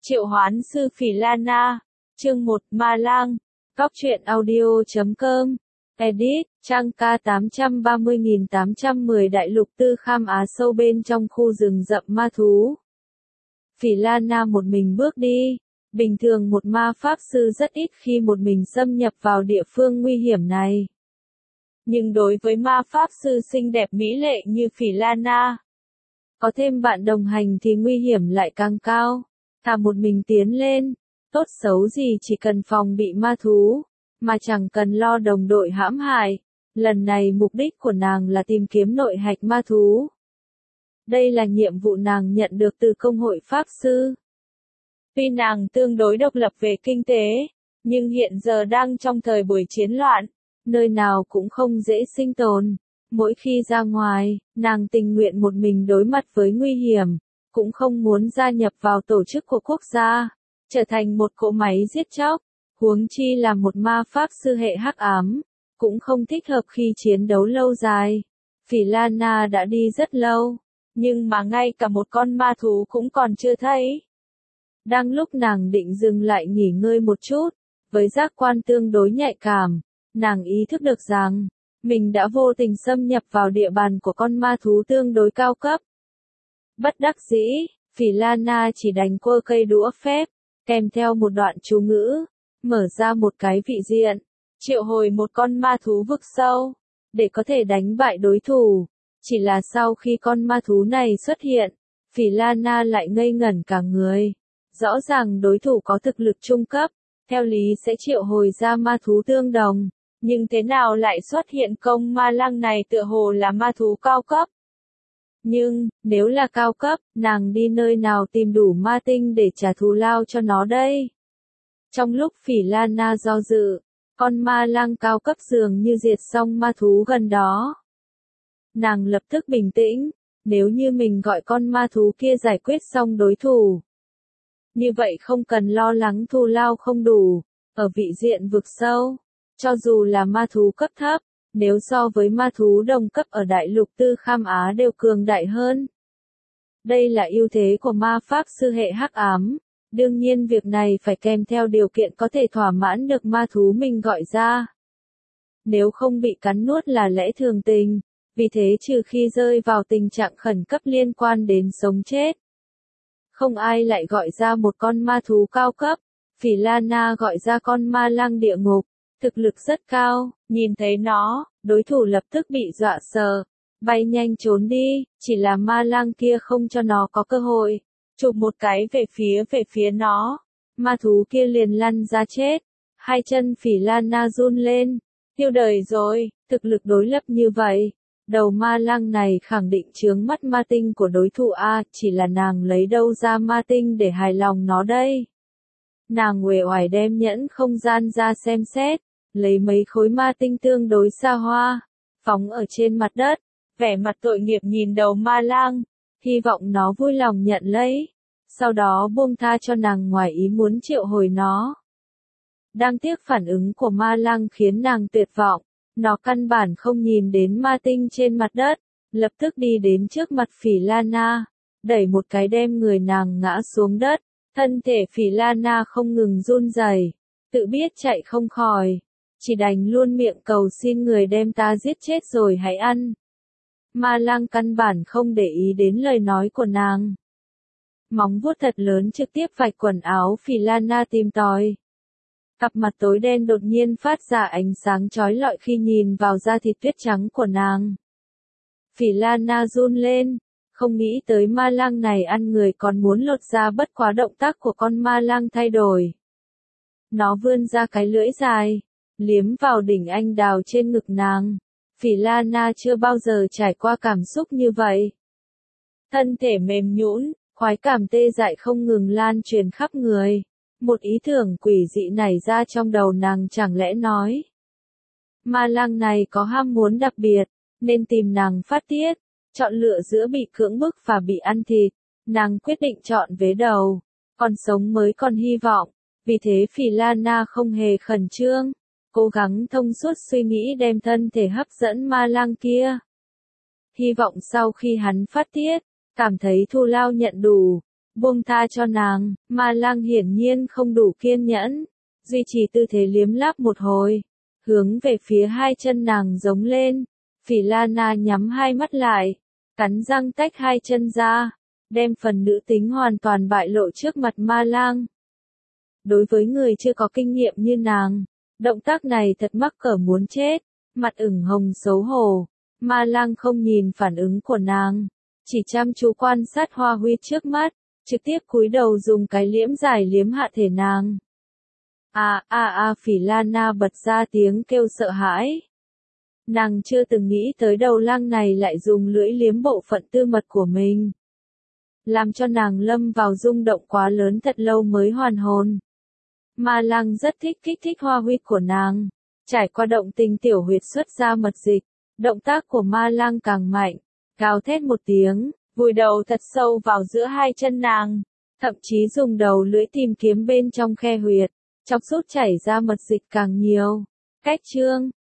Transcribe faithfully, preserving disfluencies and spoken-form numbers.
Triệu Hoán Sư Phỉ Lana, chương một, Ma Lang, Góc truyện audio chấm com, edit, trang K tám trăm ba mươi nghìn tám trăm mười Đại lục Tư Kham Á sâu bên trong khu rừng rậm ma thú. Phỉ Lana một mình bước đi. Bình thường một ma pháp sư rất ít khi một mình xâm nhập vào địa phương nguy hiểm này. Nhưng đối với ma pháp sư xinh đẹp mỹ lệ như Phỉ Lana, có thêm bạn đồng hành thì nguy hiểm lại càng cao. Thà một mình tiến lên, tốt xấu gì chỉ cần phòng bị ma thú, mà chẳng cần lo đồng đội hãm hại. Lần này mục đích của nàng là tìm kiếm nội hạch ma thú. Đây là nhiệm vụ nàng nhận được từ công hội pháp sư. Tuy nàng tương đối độc lập về kinh tế, nhưng hiện giờ đang trong thời buổi chiến loạn, nơi nào cũng không dễ sinh tồn. Mỗi khi ra ngoài, nàng tình nguyện một mình đối mặt với nguy hiểm, cũng không muốn gia nhập vào tổ chức của quốc gia, trở thành một cỗ máy giết chóc, huống chi là một ma pháp sư hệ hắc ám, cũng không thích hợp khi chiến đấu lâu dài. Phỉ Lana đã đi rất lâu, nhưng mà ngay cả một con ma thú cũng còn chưa thấy. Đang lúc nàng định dừng lại nghỉ ngơi một chút, với giác quan tương đối nhạy cảm, nàng ý thức được rằng, mình đã vô tình xâm nhập vào địa bàn của con ma thú tương đối cao cấp. Bất đắc dĩ, Phỉ Lana chỉ đành quơ cây đũa phép, kèm theo một đoạn chú ngữ, mở ra một cái vị diện, triệu hồi một con ma thú vực sâu, để có thể đánh bại đối thủ. Chỉ là sau khi con ma thú này xuất hiện, Phỉ Lana lại ngây ngẩn cả người. Rõ ràng đối thủ có thực lực trung cấp, theo lý sẽ triệu hồi ra ma thú tương đồng, nhưng thế nào lại xuất hiện công ma lang này tựa hồ là ma thú cao cấp. Nhưng, nếu là cao cấp, nàng đi nơi nào tìm đủ ma tinh để trả thù lao cho nó đây? Trong lúc Phỉ Lana do dự, con ma lang cao cấp dường như diệt xong ma thú gần đó. Nàng lập tức bình tĩnh, nếu như mình gọi con ma thú kia giải quyết xong đối thủ, như vậy không cần lo lắng thù lao không đủ. Ở vị diện vực sâu, cho dù là ma thú cấp thấp, nếu so với ma thú đồng cấp ở đại lục Tư Kham Á đều cường đại hơn. Đây là ưu thế của ma pháp sư hệ hắc ám. Đương nhiên việc này phải kèm theo điều kiện có thể thỏa mãn được ma thú mình gọi ra. Nếu không bị cắn nuốt là lẽ thường tình, vì thế trừ khi rơi vào tình trạng khẩn cấp liên quan đến sống chết, không ai lại gọi ra một con ma thú cao cấp. Phỉ Lana gọi ra con ma lang địa ngục, thực lực rất cao, nhìn thấy nó, đối thủ lập tức bị dọa sợ, bay nhanh trốn đi, chỉ là ma lang kia không cho nó có cơ hội, chụp một cái về phía về phía nó, ma thú kia liền lăn ra chết. Hai chân Phỉ Lana run lên, tiêu đời rồi, thực lực đối lập như vậy. Đầu ma lang này khẳng định chướng mắt ma tinh của đối thủ A, chỉ là nàng lấy đâu ra ma tinh để hài lòng nó đây. Nàng uể oải đem nhẫn không gian ra xem xét, lấy mấy khối ma tinh tương đối xa hoa, phóng ở trên mặt đất, vẻ mặt tội nghiệp nhìn đầu ma lang, hy vọng nó vui lòng nhận lấy, sau đó buông tha cho nàng ngoài ý muốn triệu hồi nó. Đáng tiếc phản ứng của ma lang khiến nàng tuyệt vọng. Nó căn bản không nhìn đến ma tinh trên mặt đất, lập tức đi đến trước mặt Phỉ Lana, đẩy một cái đem người nàng ngã xuống đất. Thân thể Phỉ Lana không ngừng run rẩy, tự biết chạy không khỏi, chỉ đành luôn miệng cầu xin người đem ta giết chết rồi hãy ăn. Ma lang căn bản không để ý đến lời nói của nàng. Móng vuốt thật lớn trực tiếp vạch quần áo Phỉ Lana tìm tòi. Cặp mặt tối đen đột nhiên phát ra ánh sáng chói lọi khi nhìn vào da thịt tuyết trắng của nàng. Phỉ Lana run lên, không nghĩ tới ma lang này ăn người còn muốn lột da, bất quá động tác của con ma lang thay đổi. Nó vươn ra cái lưỡi dài, liếm vào đỉnh anh đào trên ngực nàng. Phỉ Lana chưa bao giờ trải qua cảm xúc như vậy. Thân thể mềm nhũn, khoái cảm tê dại không ngừng lan truyền khắp người. Một ý tưởng quỷ dị nảy ra trong đầu nàng, chẳng lẽ nói ma lang này có ham muốn đặc biệt, nên tìm nàng phát tiết, chọn lựa giữa bị cưỡng bức và bị ăn thịt. Nàng quyết định chọn vế đầu, còn sống mới còn hy vọng, vì thế Phỉ Lana không hề khẩn trương, cố gắng thông suốt suy nghĩ đem thân thể hấp dẫn ma lang kia. Hy vọng sau khi hắn phát tiết, cảm thấy thù lao nhận đủ, buông tha cho nàng, Ma Lang hiển nhiên không đủ kiên nhẫn, duy trì tư thế liếm láp một hồi, hướng về phía hai chân nàng giống lên. Phỉ Lan Na nhắm hai mắt lại, cắn răng tách hai chân ra, đem phần nữ tính hoàn toàn bại lộ trước mặt Ma Lang. Đối với người chưa có kinh nghiệm như nàng, động tác này thật mắc cỡ muốn chết, mặt ửng hồng xấu hổ. Ma Lang không nhìn phản ứng của nàng, chỉ chăm chú quan sát Hoa Huy trước mắt, trực tiếp cúi đầu dùng cái liễm dài liếm hạ thể nàng. A a a Phỉ Lan Na bật ra tiếng kêu sợ hãi. Nàng chưa từng nghĩ tới đầu lang này lại dùng lưỡi liếm bộ phận tư mật của mình. Làm cho nàng lâm vào rung động quá lớn thật lâu mới hoàn hồn. Ma Lang rất thích kích thích Hoa Huy của nàng. Trải qua động tình tiểu huyệt xuất ra mật dịch, động tác của Ma Lang càng mạnh, gào thét một tiếng, vùi đầu thật sâu vào giữa hai chân nàng, thậm chí dùng đầu lưỡi tìm kiếm bên trong khe huyệt, chọc rút chảy ra mật dịch càng nhiều. Cách chương